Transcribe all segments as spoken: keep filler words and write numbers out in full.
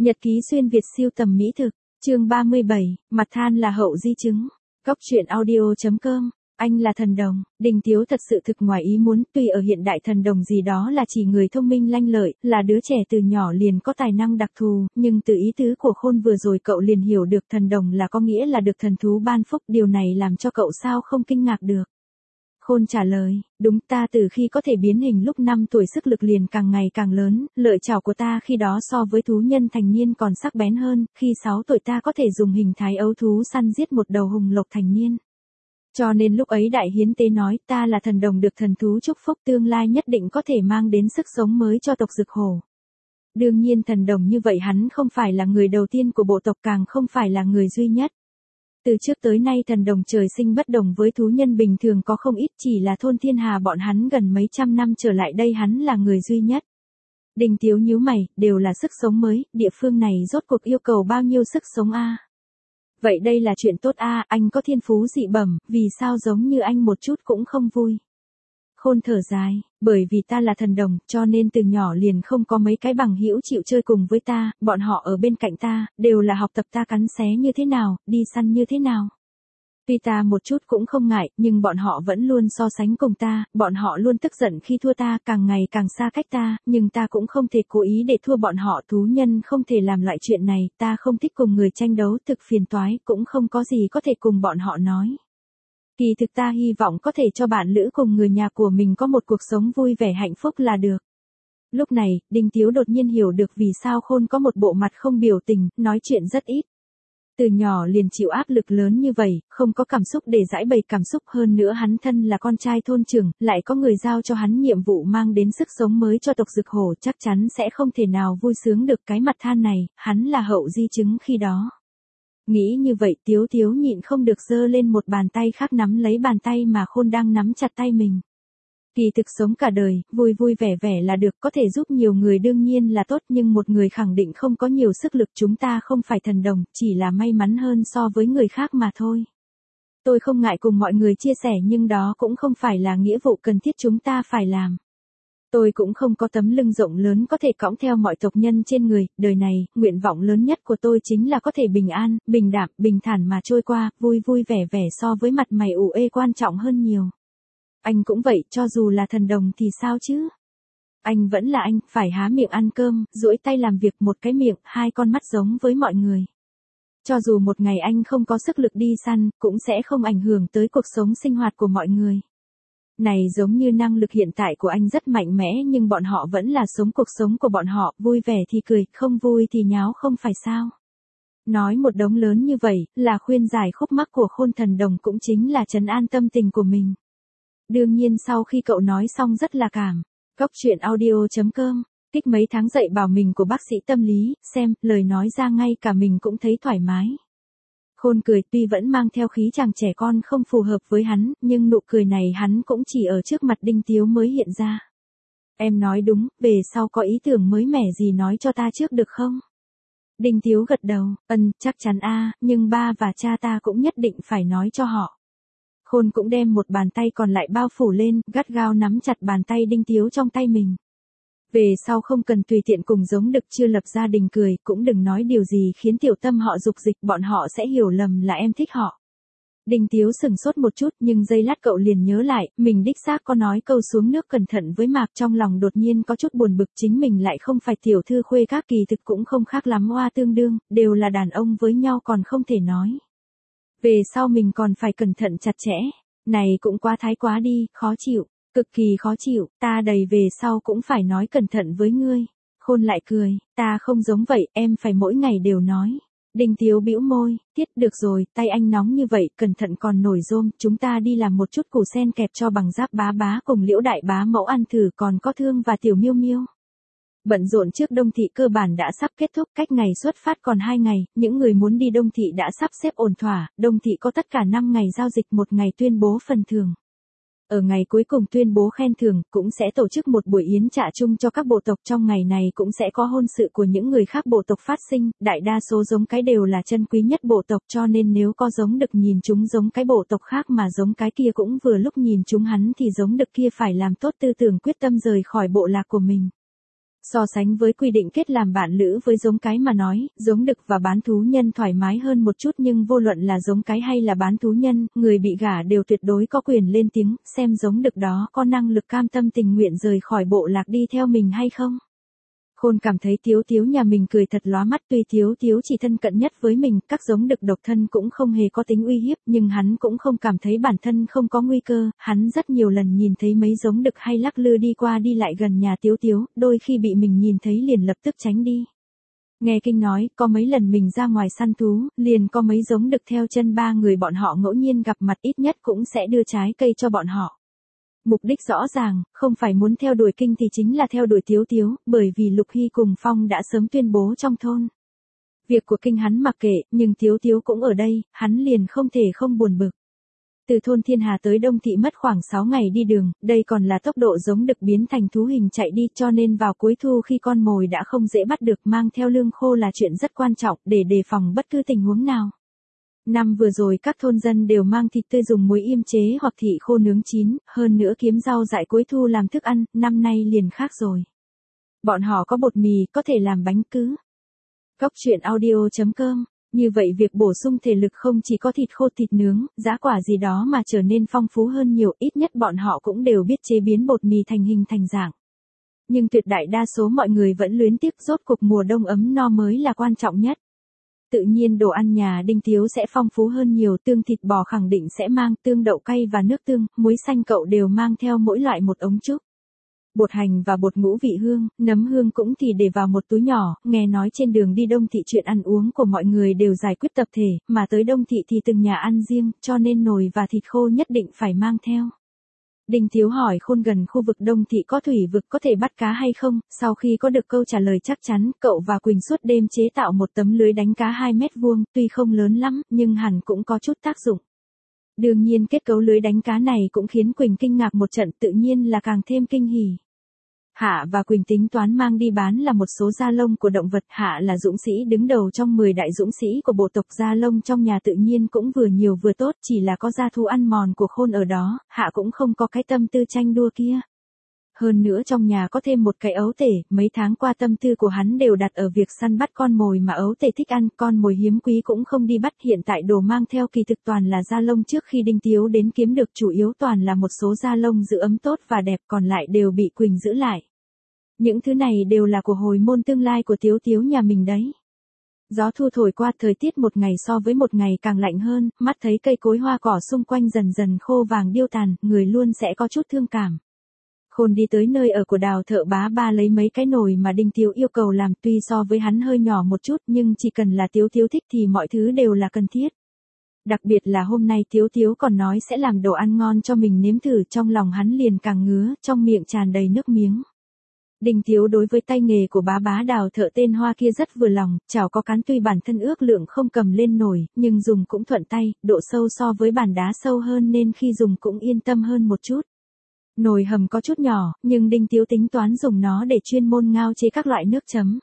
Nhật ký xuyên Việt siêu tầm mỹ thực, chương ba mươi bảy, mặt than là hậu di chứng. Góc truyện audio chấm com, anh là thần đồng. Đình Tiếu thật sự thực ngoài ý muốn, tuy ở hiện đại thần đồng gì đó là chỉ người thông minh lanh lợi, là đứa trẻ từ nhỏ liền có tài năng đặc thù, nhưng từ ý tứ của Khôn vừa rồi cậu liền hiểu được thần đồng là có nghĩa là được thần thú ban phúc, điều này làm cho cậu sao không kinh ngạc được. Khôn trả lời, đúng, ta từ khi có thể biến hình lúc năm tuổi sức lực liền càng ngày càng lớn, lợi chảo của ta khi đó so với thú nhân thành niên còn sắc bén hơn, khi sáu tuổi ta có thể dùng hình thái ấu thú săn giết một đầu hùng lộc thành niên. Cho nên lúc ấy đại hiến tế nói ta là thần đồng được thần thú chúc phúc, tương lai nhất định có thể mang đến sức sống mới cho tộc Dực Hổ. Đương nhiên thần đồng như vậy hắn không phải là người đầu tiên của bộ tộc, càng không phải là người duy nhất. Từ trước tới nay thần đồng trời sinh bất đồng với thú nhân bình thường có không ít, chỉ là thôn thiên hà bọn hắn gần mấy trăm năm trở lại đây hắn là người duy nhất. Đình Tiếu nhíu mày, đều là sức sống mới, địa phương này rốt cuộc yêu cầu bao nhiêu sức sống a? Vậy đây là chuyện tốt a, anh có thiên phú dị bẩm, vì sao giống như anh một chút cũng không vui? Khôn thở dài, bởi vì ta là thần đồng, cho nên từ nhỏ liền không có mấy cái bằng hữu chịu chơi cùng với ta, bọn họ ở bên cạnh ta, đều là học tập ta cắn xé như thế nào, đi săn như thế nào. Tuy ta một chút cũng không ngại, nhưng bọn họ vẫn luôn so sánh cùng ta, bọn họ luôn tức giận khi thua ta, càng ngày càng xa cách ta, nhưng ta cũng không thể cố ý để thua bọn họ, thú nhân không thể làm loại chuyện này, ta không thích cùng người tranh đấu, thực phiền toái, cũng không có gì có thể cùng bọn họ nói. Kỳ thực ta hy vọng có thể cho bạn lữ cùng người nhà của mình có một cuộc sống vui vẻ hạnh phúc là được. Lúc này, Đình Tiếu đột nhiên hiểu được vì sao Khôn có một bộ mặt không biểu tình, nói chuyện rất ít. Từ nhỏ liền chịu áp lực lớn như vậy, không có cảm xúc để giải bày cảm xúc, hơn nữa hắn thân là con trai thôn trưởng, lại có người giao cho hắn nhiệm vụ mang đến sức sống mới cho tộc Dực Hổ, chắc chắn sẽ không thể nào vui sướng được. Cái mặt than này, hắn là hậu di chứng khi đó. Nghĩ như vậy Tiếu Tiếu nhịn không được giơ lên một bàn tay khác nắm lấy bàn tay mà Khôn đang nắm chặt tay mình. Kỳ thực sống cả đời, vui vui vẻ vẻ là được, có thể giúp nhiều người đương nhiên là tốt, nhưng một người khẳng định không có nhiều sức lực, chúng ta không phải thần đồng, chỉ là may mắn hơn so với người khác mà thôi. Tôi không ngại cùng mọi người chia sẻ, nhưng đó cũng không phải là nghĩa vụ cần thiết chúng ta phải làm. Tôi cũng không có tấm lưng rộng lớn có thể cõng theo mọi tộc nhân trên người, đời này, nguyện vọng lớn nhất của tôi chính là có thể bình an, bình đạm, bình thản mà trôi qua, vui vui vẻ vẻ so với mặt mày ủ ê quan trọng hơn nhiều. Anh cũng vậy, cho dù là thần đồng thì sao chứ? Anh vẫn là anh, phải há miệng ăn cơm, duỗi tay làm việc, một cái miệng, hai con mắt giống với mọi người. Cho dù một ngày anh không có sức lực đi săn, cũng sẽ không ảnh hưởng tới cuộc sống sinh hoạt của mọi người. Này giống như năng lực hiện tại của anh rất mạnh mẽ, nhưng bọn họ vẫn là sống cuộc sống của bọn họ, vui vẻ thì cười, không vui thì nháo, không phải sao? Nói một đống lớn như vậy, là khuyên giải khúc mắc của Khôn, thần đồng cũng chính là trấn an tâm tình của mình. Đương nhiên sau khi cậu nói xong rất là cảm. Góc truyện audio chấm com, kích mấy tháng dạy bảo mình của bác sĩ tâm lý, xem, lời nói ra ngay cả mình cũng thấy thoải mái. Khôn cười, tuy vẫn mang theo khí chàng trẻ con không phù hợp với hắn, nhưng nụ cười này hắn cũng chỉ ở trước mặt Đinh Tiếu mới hiện ra. Em nói đúng, về sau có ý tưởng mới mẻ gì nói cho ta trước được không? Đinh Tiếu gật đầu, ừm, chắc chắn a, nhưng ba và cha ta cũng nhất định phải nói cho họ. Khôn cũng đem một bàn tay còn lại bao phủ lên, gắt gao nắm chặt bàn tay Đinh Tiếu trong tay mình. Về sau không cần tùy tiện cùng giống Đực chưa lập gia đình cười, cũng đừng nói điều gì khiến tiểu tâm họ dục dịch, bọn họ sẽ hiểu lầm là em thích họ. Đinh Tiếu sừng sốt một chút, nhưng giây lát cậu liền nhớ lại, mình đích xác có nói câu xuống nước cẩn thận với Mạc, trong lòng đột nhiên có chút buồn bực, chính mình lại không phải tiểu thư khuê các, kỳ thực cũng không khác lắm oa tương đương, đều là đàn ông với nhau còn không thể nói. Về sau mình còn phải cẩn thận chặt chẽ, này cũng quá thái quá đi, khó chịu, cực kỳ khó chịu, ta đầy về sau cũng phải nói cẩn thận với ngươi. Khôn lại cười, ta không giống vậy, em phải mỗi ngày đều nói. Đinh Tiếu bĩu môi, tiết được rồi, tay anh nóng như vậy, cẩn thận còn nổi rôm, chúng ta đi làm một chút củ sen kẹp cho bằng giáp bá bá cùng Liễu đại bá mẫu ăn thử, còn có Thương và Tiểu Miêu Miêu. Bận rộn trước Đông Thị cơ bản đã sắp kết thúc, cách ngày xuất phát còn hai ngày, những người muốn đi Đông Thị đã sắp xếp ổn thỏa, Đông Thị có tất cả năm ngày giao dịch, một ngày tuyên bố phần thưởng. Ở ngày cuối cùng tuyên bố khen thưởng, cũng sẽ tổ chức một buổi yến trà chung cho các bộ tộc, trong ngày này cũng sẽ có hôn sự của những người khác bộ tộc phát sinh, đại đa số giống cái đều là chân quý nhất bộ tộc, cho nên nếu có giống Đực nhìn chúng giống cái bộ tộc khác mà giống cái kia cũng vừa lúc nhìn chúng hắn thì giống Đực kia phải làm tốt tư tưởng quyết tâm rời khỏi bộ lạc của mình. So sánh với quy định kết làm bạn lữ với giống cái mà nói, giống đực và bán thú nhân thoải mái hơn một chút, nhưng vô luận là giống cái hay là bán thú nhân, người bị gả đều tuyệt đối có quyền lên tiếng, xem giống đực đó có năng lực cam tâm tình nguyện rời khỏi bộ lạc đi theo mình hay không. Khôn cảm thấy Tiếu Tiếu nhà mình cười thật lóa mắt, tuy Tiếu Tiếu chỉ thân cận nhất với mình, các giống đực độc thân cũng không hề có tính uy hiếp, nhưng hắn cũng không cảm thấy bản thân không có nguy cơ, hắn rất nhiều lần nhìn thấy mấy giống đực hay lắc lư đi qua đi lại gần nhà Tiếu Tiếu, đôi khi bị mình nhìn thấy liền lập tức tránh đi. Nghe Kinh nói, có mấy lần mình ra ngoài săn thú, liền có mấy giống đực theo chân ba người bọn họ ngẫu nhiên gặp mặt, ít nhất cũng sẽ đưa trái cây cho bọn họ. Mục đích rõ ràng, không phải muốn theo đuổi Kinh thì chính là theo đuổi Tiếu Tiếu, bởi vì Lục Hy cùng Phong đã sớm tuyên bố trong thôn. Việc của Kinh hắn mặc kệ, nhưng Tiếu Tiếu cũng ở đây, hắn liền không thể không buồn bực. Từ thôn Thiên Hà tới Đông Thị mất khoảng sáu ngày đi đường, đây còn là tốc độ giống đực biến thành thú hình chạy đi, cho nên vào cuối thu khi con mồi đã không dễ bắt được, mang theo lương khô là chuyện rất quan trọng để đề phòng bất cứ tình huống nào. Năm vừa rồi các thôn dân đều mang thịt tươi dùng muối yêm chế hoặc thị khô nướng chín, hơn nữa kiếm rau dại cuối thu làm thức ăn, năm nay liền khác rồi. Bọn họ có bột mì, có thể làm bánh cứ. Cóc truyện audio chấm com. Như vậy việc bổ sung thể lực không chỉ có thịt khô, thịt nướng, giá quả gì đó mà trở nên phong phú hơn nhiều, ít nhất bọn họ cũng đều biết chế biến bột mì thành hình thành dạng. Nhưng tuyệt đại đa số mọi người vẫn luyến tiếc, rốt cuộc mùa đông ấm no mới là quan trọng nhất. Tự nhiên đồ ăn nhà Đinh Tiếu sẽ phong phú hơn nhiều, tương thịt bò khẳng định sẽ mang, tương đậu cay và nước tương, muối xanh cậu đều mang theo mỗi loại một ống trúc. Bột hành và bột ngũ vị hương, nấm hương cũng thì để vào một túi nhỏ, nghe nói trên đường đi Đông Thị chuyện ăn uống của mọi người đều giải quyết tập thể, mà tới Đông Thị thì từng nhà ăn riêng, cho nên nồi và thịt khô nhất định phải mang theo. Đinh Tiếu hỏi Khôn gần khu vực Đông Thị có thủy vực có thể bắt cá hay không, sau khi có được câu trả lời chắc chắn, cậu và Quỳnh suốt đêm chế tạo một tấm lưới đánh cá hai mét vuông, tuy không lớn lắm, nhưng hẳn cũng có chút tác dụng. Đương nhiên kết cấu lưới đánh cá này cũng khiến Quỳnh kinh ngạc một trận, tự nhiên là càng thêm kinh hỉ. Hạ và Quỳnh tính toán mang đi bán là một số da lông của động vật. Hạ là dũng sĩ đứng đầu trong mười đại dũng sĩ của bộ tộc da lông trong nhà, tự nhiên cũng vừa nhiều vừa tốt, chỉ là có da thú ăn mòn của Khôn ở đó, Hạ cũng không có cái tâm tư tranh đua kia. Hơn nữa trong nhà có thêm một cái ấu tể, mấy tháng qua tâm tư của hắn đều đặt ở việc săn bắt con mồi mà ấu tể thích ăn, con mồi hiếm quý cũng không đi bắt, hiện tại đồ mang theo kỳ thực toàn là da lông trước khi Đinh Tiếu đến kiếm được, chủ yếu toàn là một số da lông giữ ấm tốt và đẹp, còn lại đều bị Quỳnh giữ lại. Những thứ này đều là của hồi môn tương lai của Tiếu Tiếu nhà mình đấy. Gió thu thổi qua, thời tiết một ngày so với một ngày càng lạnh hơn, mắt thấy cây cối hoa cỏ xung quanh dần dần khô vàng điêu tàn, người luôn sẽ có chút thương cảm. Khôn đi tới nơi ở của Đào thợ bá ba lấy mấy cái nồi mà Đinh Tiếu yêu cầu làm, tuy so với hắn hơi nhỏ một chút nhưng chỉ cần là Tiếu Tiếu thích thì mọi thứ đều là cần thiết. Đặc biệt là hôm nay Tiếu Tiếu còn nói sẽ làm đồ ăn ngon cho mình nếm thử, trong lòng hắn liền càng ngứa, trong miệng tràn đầy nước miếng. Đinh Tiếu đối với tay nghề của bá bá Đào thợ tên Hoa kia rất vừa lòng, chảo có cán tuy bản thân ước lượng không cầm lên nổi, nhưng dùng cũng thuận tay, độ sâu so với bàn đá sâu hơn nên khi dùng cũng yên tâm hơn một chút. Nồi hầm có chút nhỏ, nhưng Đinh Tiếu tính toán dùng nó để chuyên môn ngao chế các loại nước chấm.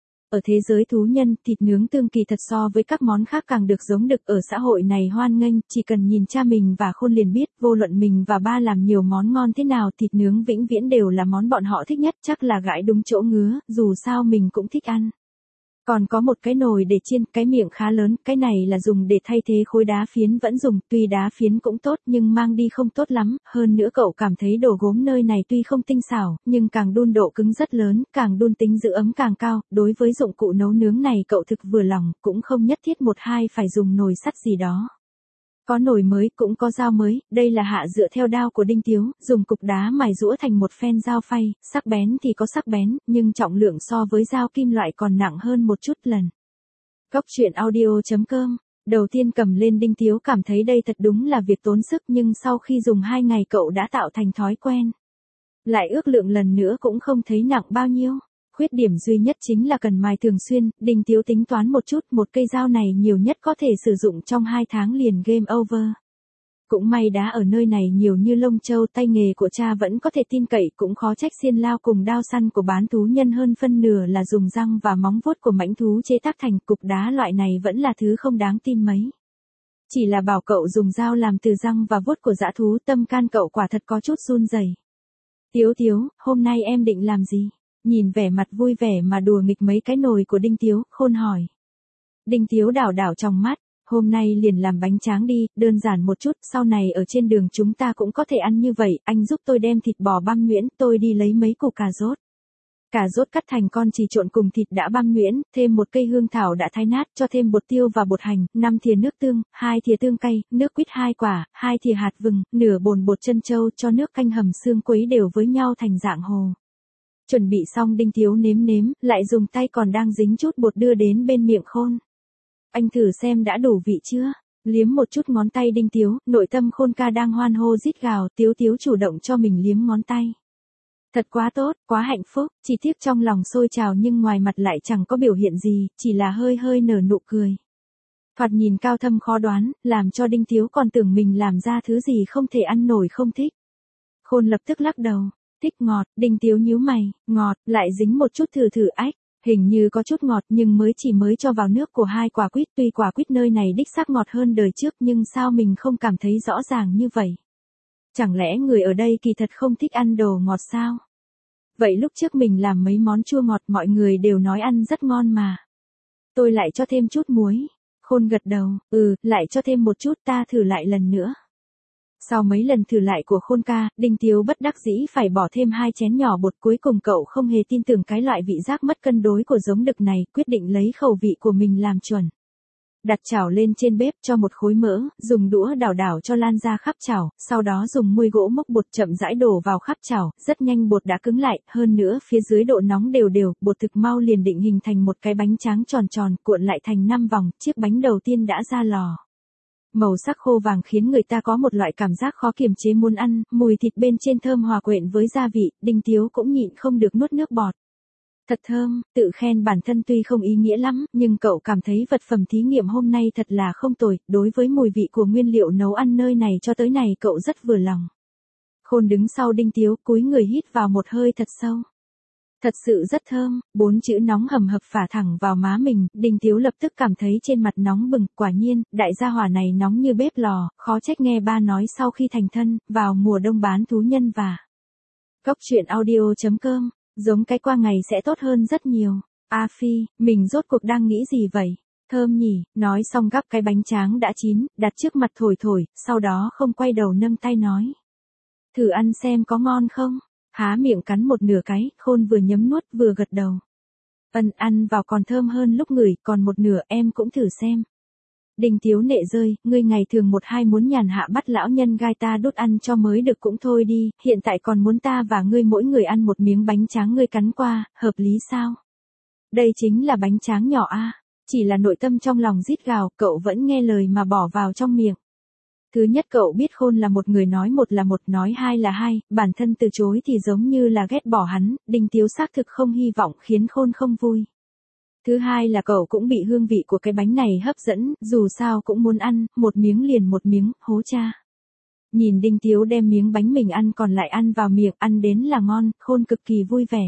Ở thế giới thú nhân, thịt nướng tương kỳ thật so với các món khác càng được giống đực, ở xã hội này hoan nghênh, chỉ cần nhìn cha mình và Khôn liền biết, vô luận mình và ba làm nhiều món ngon thế nào, thịt nướng vĩnh viễn đều là món bọn họ thích nhất, chắc là gãi đúng chỗ ngứa, dù sao mình cũng thích ăn. Còn có một cái nồi để chiên, cái miệng khá lớn, cái này là dùng để thay thế khối đá phiến vẫn dùng, tuy đá phiến cũng tốt nhưng mang đi không tốt lắm, hơn nữa cậu cảm thấy đồ gốm nơi này tuy không tinh xảo, nhưng càng đun độ cứng rất lớn, càng đun tính giữ ấm càng cao, đối với dụng cụ nấu nướng này cậu thực vừa lòng, cũng không nhất thiết một hai phải dùng nồi sắt gì đó. Có nồi mới, cũng có dao mới, đây là Hạ dựa theo đao của Đinh Tiếu, dùng cục đá mài giũa thành một phen dao phay, sắc bén thì có sắc bén, nhưng trọng lượng so với dao kim loại còn nặng hơn một chút lần. Cóc truyện audio chấm com. Đầu tiên cầm lên Đinh Tiếu cảm thấy đây thật đúng là việc tốn sức, nhưng sau khi dùng hai ngày cậu đã tạo thành thói quen. Lại ước lượng lần nữa cũng không thấy nặng bao nhiêu. Khuyết điểm duy nhất chính là cần mài thường xuyên, Đinh Tiếu tính toán một chút, một cây dao này nhiều nhất có thể sử dụng trong hai tháng liền game over. Cũng may đá ở nơi này nhiều như lông châu, tay nghề của cha vẫn có thể tin cậy, cũng khó trách xiên lao cùng đao săn của bán thú nhân hơn phân nửa là dùng răng và móng vuốt của mãnh thú chế tác thành, cục đá loại này vẫn là thứ không đáng tin mấy. Chỉ là bảo cậu dùng dao làm từ răng và vuốt của dã thú, tâm can cậu quả thật có chút run rẩy. Tiếu Tiếu, hôm nay em định làm gì? Nhìn vẻ mặt vui vẻ mà đùa nghịch mấy cái nồi của Đinh Tiếu, Khôn hỏi. Đinh Tiếu đảo đảo trong mắt, hôm nay liền làm bánh tráng đi, đơn giản một chút, sau này ở trên đường chúng ta cũng có thể ăn như vậy, anh giúp tôi đem thịt bò băm nhuyễn, tôi đi lấy mấy củ cà rốt. Cà rốt cắt thành con chỉ trộn cùng thịt đã băm nhuyễn, thêm một cây hương thảo đã thái nát, cho thêm bột tiêu và bột hành, năm thìa nước tương, hai thìa tương cay, nước quýt hai quả, hai thìa hạt vừng, nửa bồn bột trân châu, cho nước canh hầm xương quấy đều với nhau thành dạng hồ. Chuẩn bị xong Đinh Tiếu nếm nếm, lại dùng tay còn đang dính chút bột đưa đến bên miệng Khôn. Anh thử xem đã đủ vị chưa? Liếm một chút ngón tay Đinh Tiếu, nội tâm Khôn ca đang hoan hô rít gào, Tiếu Tiếu chủ động cho mình liếm ngón tay. Thật quá tốt, quá hạnh phúc, chỉ tiếc trong lòng sôi trào nhưng ngoài mặt lại chẳng có biểu hiện gì, chỉ là hơi hơi nở nụ cười. Thoạt nhìn cao thâm khó đoán, làm cho Đinh Tiếu còn tưởng mình làm ra thứ gì không thể ăn nổi không thích. Khôn lập tức lắc đầu, thích ngọt, Đinh Tiếu nhíu mày, ngọt, lại dính một chút thử thử ách, hình như có chút ngọt nhưng mới chỉ mới cho vào nước của hai quả quýt, tuy quả quýt nơi này đích xác ngọt hơn đời trước nhưng sao mình không cảm thấy rõ ràng như vậy. Chẳng lẽ người ở đây kỳ thật không thích ăn đồ ngọt sao? Vậy lúc trước mình làm mấy món chua ngọt mọi người đều nói ăn rất ngon mà. Tôi lại cho thêm chút muối. Khôn gật đầu, ừ, lại cho thêm một chút ta thử lại lần nữa. Sau mấy lần thử lại của Khôn ca, Đinh Tiếu bất đắc dĩ phải bỏ thêm hai chén nhỏ bột, cuối cùng cậu không hề tin tưởng cái loại vị giác mất cân đối của giống đực này, quyết định lấy khẩu vị của mình làm chuẩn. Đặt chảo lên trên bếp cho một khối mỡ, dùng đũa đảo đảo cho lan ra khắp chảo, sau đó dùng muôi gỗ múc bột chậm rãi đổ vào khắp chảo, rất nhanh bột đã cứng lại, hơn nữa phía dưới độ nóng đều đều, bột thực mau liền định hình thành một cái bánh tráng tròn tròn, cuộn lại thành năm vòng, chiếc bánh đầu tiên đã ra lò. Màu sắc khô vàng khiến người ta có một loại cảm giác khó kiềm chế muốn ăn, mùi thịt bên trên thơm hòa quyện với gia vị, Đinh Tiếu cũng nhịn không được nuốt nước bọt. Thật thơm, tự khen bản thân tuy không ý nghĩa lắm, nhưng cậu cảm thấy vật phẩm thí nghiệm hôm nay thật là không tồi, đối với mùi vị của nguyên liệu nấu ăn nơi này cho tới này cậu rất vừa lòng. Khôn đứng sau Đinh Tiếu, cúi người hít vào một hơi thật sâu. Thật sự rất thơm, bốn chữ nóng hầm hập phả thẳng vào má mình, Đinh Tiếu lập tức cảm thấy trên mặt nóng bừng, quả nhiên, đại gia hỏa này nóng như bếp lò, khó trách nghe ba nói sau khi thành thân, vào mùa đông bán thú nhân và. Cốc truyện audio chấm com, giống cái qua ngày sẽ tốt hơn rất nhiều. A Phi, mình rốt cuộc đang nghĩ gì vậy? Thơm nhỉ, nói xong gắp cái bánh tráng đã chín, đặt trước mặt thổi thổi, sau đó không quay đầu nâng tay nói. Thử ăn xem có ngon không? Há miệng cắn một nửa cái, Khôn vừa nhấm nuốt vừa gật đầu. Ân ăn vào còn thơm hơn lúc ngửi, còn một nửa em cũng thử xem. Đinh Tiếu nệ rơi, ngươi ngày thường một hai muốn nhàn hạ bắt lão nhân gai ta đút ăn cho mới được cũng thôi đi, hiện tại còn muốn ta và ngươi mỗi người ăn một miếng bánh tráng ngươi cắn qua, hợp lý sao? Đây chính là bánh tráng nhỏ a, chỉ là nội tâm trong lòng rít gào, cậu vẫn nghe lời mà bỏ vào trong miệng. Thứ nhất cậu biết Khôn là một người nói một là một, nói hai là hai, bản thân từ chối thì giống như là ghét bỏ hắn, Đinh Tiếu xác thực không hy vọng khiến Khôn không vui. Thứ hai là cậu cũng bị hương vị của cái bánh này hấp dẫn, dù sao cũng muốn ăn, một miếng liền một miếng, hố cha. Nhìn Đinh Tiếu đem miếng bánh mình ăn còn lại ăn vào miệng, ăn đến là ngon, Khôn cực kỳ vui vẻ.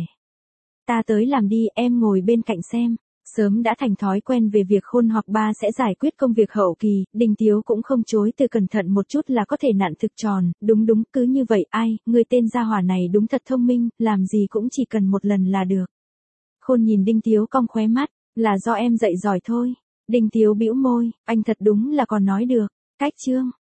Ta tới làm đi, em ngồi bên cạnh xem. Sớm đã thành thói quen về việc Khôn hoặc ba sẽ giải quyết công việc hậu kỳ, Đinh Tiếu cũng không chối từ cẩn thận một chút là có thể nặn thực tròn, đúng đúng, cứ như vậy, ai, người tên gia hỏa này đúng thật thông minh, làm gì cũng chỉ cần một lần là được. Khôn nhìn Đinh Tiếu cong khóe mắt, là do em dạy giỏi thôi. Đinh Tiếu bĩu môi, anh thật đúng là còn nói được. Cách chương